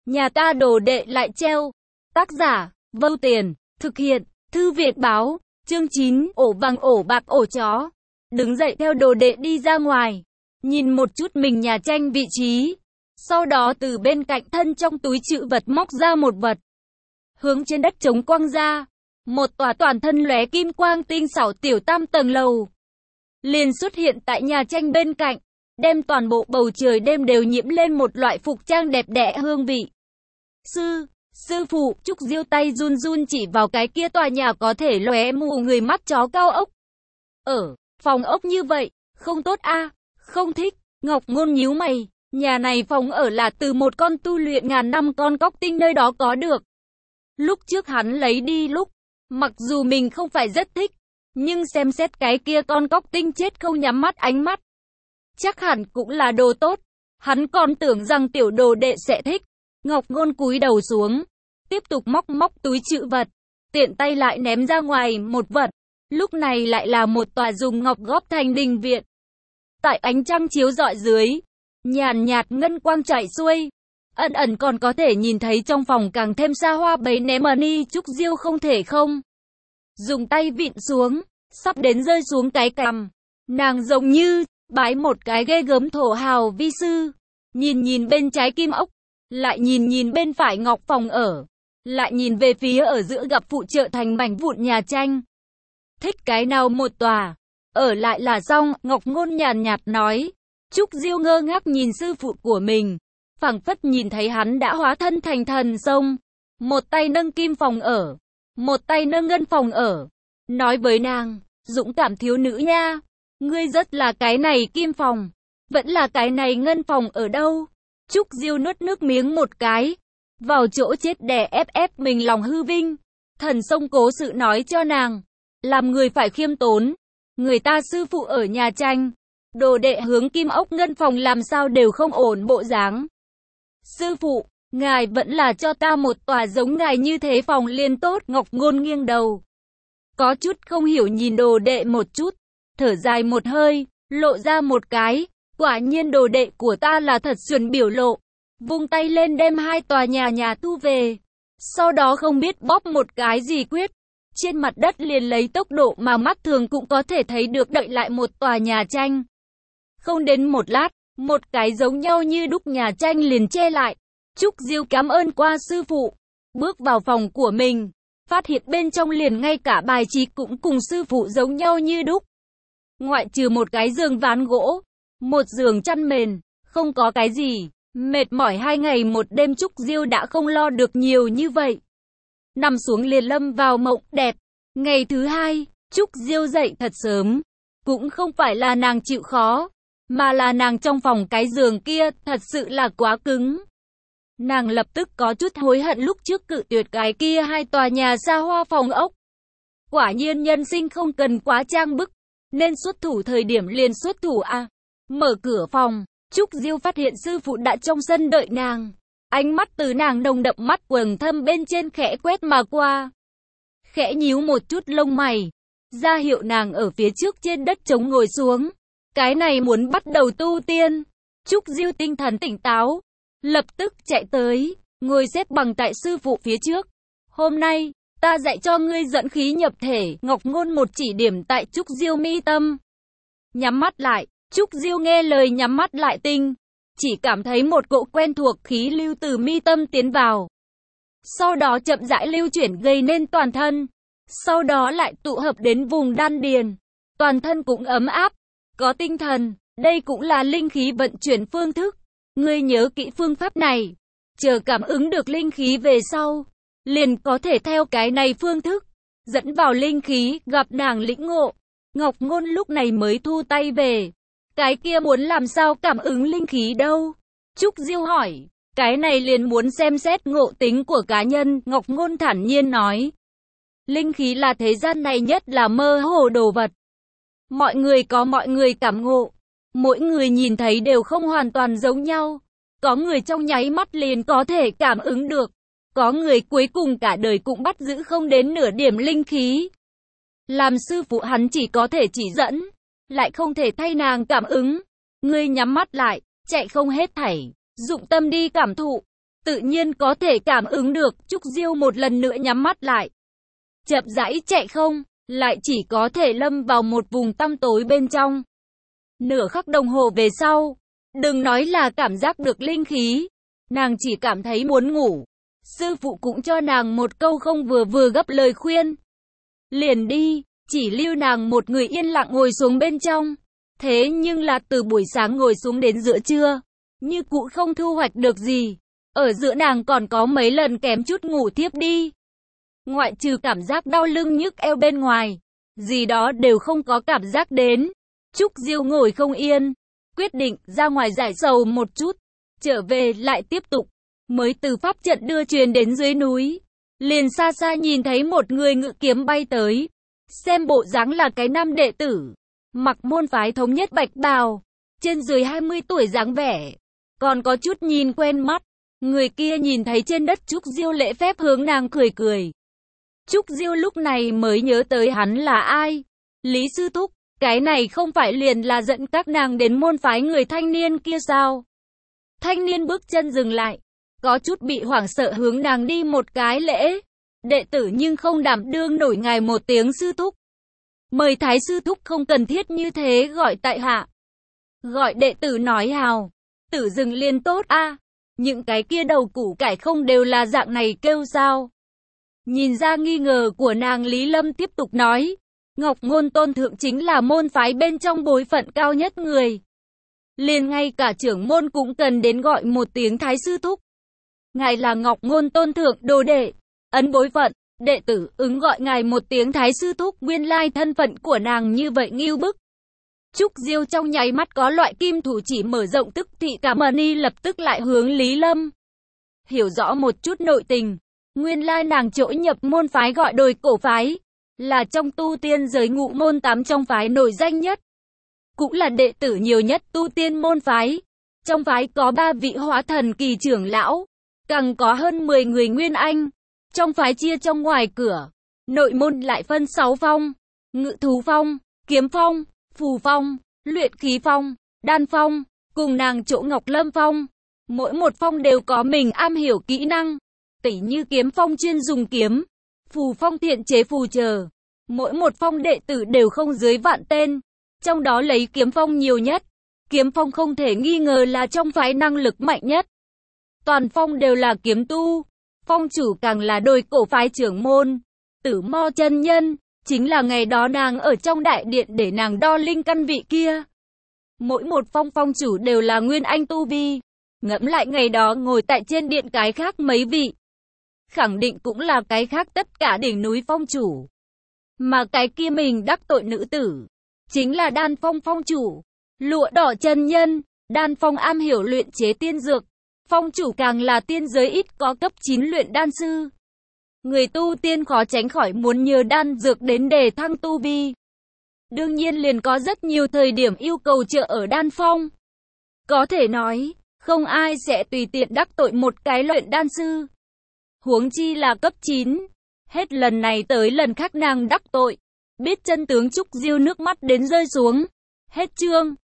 Nhà ta đồ đệ lại treo. Tác giả, Vô Tiền, thực hiện, Thư viện báo, chương 9, ổ vàng ổ bạc ổ chó. Đứng dậy theo đồ đệ đi ra ngoài, nhìn một chút mình nhà tranh vị trí. Sau đó từ bên cạnh thân trong túi trữ vật móc ra một vật. Hướng trên đất trống quăng ra. Một tòa toàn thân lóe kim quang tinh xảo tiểu 3 tầng lầu liền xuất hiện tại nhà tranh bên cạnh, đem toàn bộ bầu trời đêm đều nhiễm lên một loại phục trang đẹp đẽ hương vị. Sư phụ, Trúc Diêu tay run run chỉ vào cái kia tòa nhà có thể lóe mù người mắt chó cao ốc. Phòng ốc như vậy, không tốt a, không thích. Ngọc Ngôn nhíu mày, nhà này phòng ở là từ một con tu luyện ngàn năm con cóc tinh nơi đó có được. Lúc trước hắn lấy đi lúc, mặc dù mình không phải rất thích, nhưng xem xét cái kia con cóc tinh chết không nhắm mắt ánh mắt, chắc hẳn cũng là đồ tốt. Hắn còn tưởng rằng tiểu đồ đệ sẽ thích. Ngọc Ngôn cúi đầu xuống, tiếp tục móc túi trữ vật, tiện tay lại ném ra ngoài một vật. Lúc này lại là một tòa dùng ngọc góp thành đình viện. Tại ánh trăng chiếu rọi dưới, nhàn nhạt ngân quang chảy xuôi, ẩn ẩn còn có thể nhìn thấy trong phòng càng thêm xa hoa bấy ném money. Trúc Diêu không thể không dùng tay vịn xuống, sắp đến rơi xuống cái cằm. Nàng giống như bái một cái ghê gớm thổ hào vi sư, nhìn bên trái kim ốc, lại nhìn bên phải ngọc phòng ở, lại nhìn về phía ở giữa gặp phụ trợ thành mảnh vụn nhà tranh. Thích cái nào một tòa, ở lại là xong. Ngọc Ngôn nhàn nhạt nói. Trúc Diêu ngơ ngác nhìn sư phụ của mình, phảng phất nhìn thấy hắn đã hóa thân thành thần sông, một tay nâng kim phòng ở, một tay nâng ngân phòng ở, nói với nàng, dũng cảm thiếu nữ nha, ngươi rất là cái này kim phòng, vẫn là cái này ngân phòng ở đâu? Trúc Diêu nuốt nước miếng một cái, vào chỗ chết đè ép mình lòng hư vinh. Thần sông cố sự nói cho nàng, làm người phải khiêm tốn. Người ta sư phụ ở nhà tranh, đồ đệ hướng kim ốc ngân phòng làm sao đều không ổn bộ dáng. Sư phụ, ngài vẫn là cho ta một tòa giống ngài như thế phòng liền tốt. Ngọc Ngôn nghiêng đầu, có chút không hiểu nhìn đồ đệ một chút, thở dài một hơi, lộ ra một cái, quả nhiên đồ đệ của ta là thật xuẩn biểu lộ, vung tay lên đem hai tòa nhà thu về, sau đó không biết bóp một cái gì quyết, trên mặt đất liền lấy tốc độ mà mắt thường cũng có thể thấy được đậy lại một tòa nhà tranh. Không đến một lát, một cái giống nhau như đúc nhà tranh liền che lại. Trúc Diêu cảm ơn qua sư phụ, bước vào phòng của mình, phát hiện bên trong liền ngay cả bài trí cũng cùng sư phụ giống nhau như đúc. Ngoại trừ một cái giường ván gỗ, một giường chăn mền, không có cái gì. Mệt mỏi 2 ngày một đêm Trúc Diêu đã không lo được nhiều như vậy. Nằm xuống liền lâm vào mộng đẹp. Ngày thứ 2, Trúc Diêu dậy thật sớm. Cũng không phải là nàng chịu khó, mà là nàng trong phòng cái giường kia thật sự là quá cứng. Nàng lập tức có chút hối hận lúc trước cự tuyệt cái kia 2 tòa nhà xa hoa phòng ốc. Quả nhiên nhân sinh không cần quá trang bức, nên xuất thủ thời điểm liền xuất thủ a. Mở cửa phòng, Trúc Diêu phát hiện sư phụ đã trong sân đợi nàng. Ánh mắt từ nàng nồng đậm mắt quầng thâm bên trên khẽ quét mà qua. Khẽ nhíu một chút lông mày, ra hiệu nàng ở phía trước trên đất trống ngồi xuống. Cái này muốn bắt đầu tu tiên. Trúc Diêu tinh thần tỉnh táo, lập tức chạy tới, ngồi xếp bằng tại sư phụ phía trước. Hôm nay, ta dạy cho ngươi dẫn khí nhập thể. Ngọc Ngôn một chỉ điểm tại Trúc Diêu mi tâm. Nhắm mắt lại, Trúc Diêu nghe lời nhắm mắt lại tinh. Chỉ cảm thấy một cỗ quen thuộc khí lưu từ mi tâm tiến vào. Sau đó chậm rãi lưu chuyển gây nên toàn thân. Sau đó lại tụ hợp đến vùng đan điền. Toàn thân cũng ấm áp, có tinh thần. Đây cũng là linh khí vận chuyển phương thức. Ngươi nhớ kỹ phương pháp này. Chờ cảm ứng được linh khí về sau, liền có thể theo cái này phương thức dẫn vào linh khí, gặp nàng lĩnh ngộ. Ngọc Ngôn lúc này mới thu tay về. Cái kia muốn làm sao cảm ứng linh khí đâu? Trúc Diêu hỏi. Cái này liền muốn xem xét ngộ tính của cá nhân. Ngọc Ngôn thản nhiên nói. Linh khí là thế gian này nhất là mơ hồ đồ vật. Mọi người có mọi người cảm ngộ. Mỗi người nhìn thấy đều không hoàn toàn giống nhau. Có người trong nháy mắt liền có thể cảm ứng được. Có người cuối cùng cả đời cũng bắt giữ không đến nửa điểm linh khí. Làm sư phụ hắn chỉ có thể chỉ dẫn, lại không thể thay nàng cảm ứng. Ngươi nhắm mắt lại, chạy không hết thảy, dụng tâm đi cảm thụ. tự nhiên có thể cảm ứng được. Trúc Diêu một lần nữa nhắm mắt lại. Chậm rãi chạy không, lại chỉ có thể lâm vào một vùng tăm tối bên trong. Nửa khắc đồng hồ về sau, đừng nói là cảm giác được linh khí, nàng chỉ cảm thấy muốn ngủ. Sư phụ cũng cho nàng một câu không vừa gấp lời khuyên. Liền đi, chỉ lưu nàng một người yên lặng ngồi xuống bên trong. Thế nhưng là từ buổi sáng ngồi xuống đến giữa trưa, như cũ không thu hoạch được gì. Ở giữa nàng còn có mấy lần kém chút ngủ thiếp đi. Ngoại trừ cảm giác đau lưng nhức eo bên ngoài, gì đó đều không có cảm giác đến. Trúc Diêu ngồi không yên, quyết định ra ngoài giải sầu một chút, trở về lại tiếp tục. Mới từ pháp trận đưa truyền đến dưới núi, liền xa xa nhìn thấy một người ngự kiếm bay tới. Xem bộ dáng là cái nam đệ tử, mặc môn phái thống nhất bạch bào, trên dưới 20 tuổi dáng vẻ, còn có chút nhìn quen mắt. Người kia nhìn thấy trên đất Trúc Diêu lễ phép hướng nàng cười cười. Trúc Diêu lúc này mới nhớ tới hắn là ai. Lý sư thúc, cái này không phải liền là dẫn các nàng đến môn phái người thanh niên kia sao? Thanh niên bước chân dừng lại, có chút bị hoảng sợ hướng nàng đi một cái lễ. Đệ tử nhưng không đảm đương nổi ngài một tiếng sư thúc. Mời thái sư thúc không cần thiết như thế gọi tại hạ. Gọi đệ tử nói hào, tử dừng liền tốt a. Những cái kia đầu củ cải không đều là dạng này kêu sao? Nhìn ra nghi ngờ của nàng, Lý Lâm tiếp tục nói. Ngọc Ngôn Tôn Thượng chính là môn phái bên trong bối phận cao nhất người. Liền ngay cả trưởng môn cũng cần đến gọi một tiếng thái sư thúc. Ngài là Ngọc Ngôn Tôn Thượng đồ đệ, ấn bối phận, đệ tử ứng gọi ngài một tiếng thái sư thúc. Nguyên lai thân phận của nàng như vậy ngưu bức. Trúc Diêu trong nháy mắt có loại kim thủ chỉ mở rộng, tức thị cảm ơn y, lập tức lại hướng Lý Lâm hiểu rõ một chút nội tình. Nguyên lai nàng chỗ nhập môn phái gọi Đồi Cổ phái, là trong tu tiên giới ngũ môn 8 trong phái nổi danh nhất, cũng là đệ tử nhiều nhất tu tiên môn phái. Trong phái có 3 vị hóa thần kỳ trưởng lão, càng có hơn 10 người nguyên anh. Trong phái chia trong ngoài cửa, nội môn lại phân 6 phong: Ngự thú phong, Kiếm phong, Phù phong, Luyện khí phong, Đan phong, cùng nàng chỗ Ngọc Lâm phong. Mỗi một phong đều có mình am hiểu kỹ năng, tỉ như Kiếm phong chuyên dùng kiếm, Phù phong thiện chế phù chờ. Mỗi một phong đệ tử đều không dưới vạn tên, trong đó lấy Kiếm phong nhiều nhất. Kiếm phong không thể nghi ngờ là trong phái năng lực mạnh nhất. Toàn phong đều là kiếm tu, phong chủ càng là Đồi Cổ phái trưởng môn, Tử Mo chân nhân, chính là ngày đó nàng ở trong đại điện để nàng đo linh căn vị kia. Mỗi một phong phong chủ đều là nguyên anh tu vi. Ngẫm lại ngày đó ngồi tại trên điện cái khác mấy vị, khẳng định cũng là cái khác tất cả đỉnh núi phong chủ. Mà cái kia mình đắc tội nữ tử, chính là Đan phong phong chủ, Lụa Đỏ chân nhân. Đan phong am hiểu luyện chế tiên dược, phong chủ càng là tiên giới ít có cấp 9 luyện đan sư. Người tu tiên khó tránh khỏi muốn nhờ đan dược đến đề thăng tu vi. Đương nhiên liền có rất nhiều thời điểm yêu cầu trợ ở đan phong. Có thể nói, không ai sẽ tùy tiện đắc tội một cái luyện đan sư. Huống chi là cấp 9. Hết lần này tới lần khác nàng đắc tội. Biết chân tướng, Trúc Diêu nước mắt đến rơi xuống. Hết chương.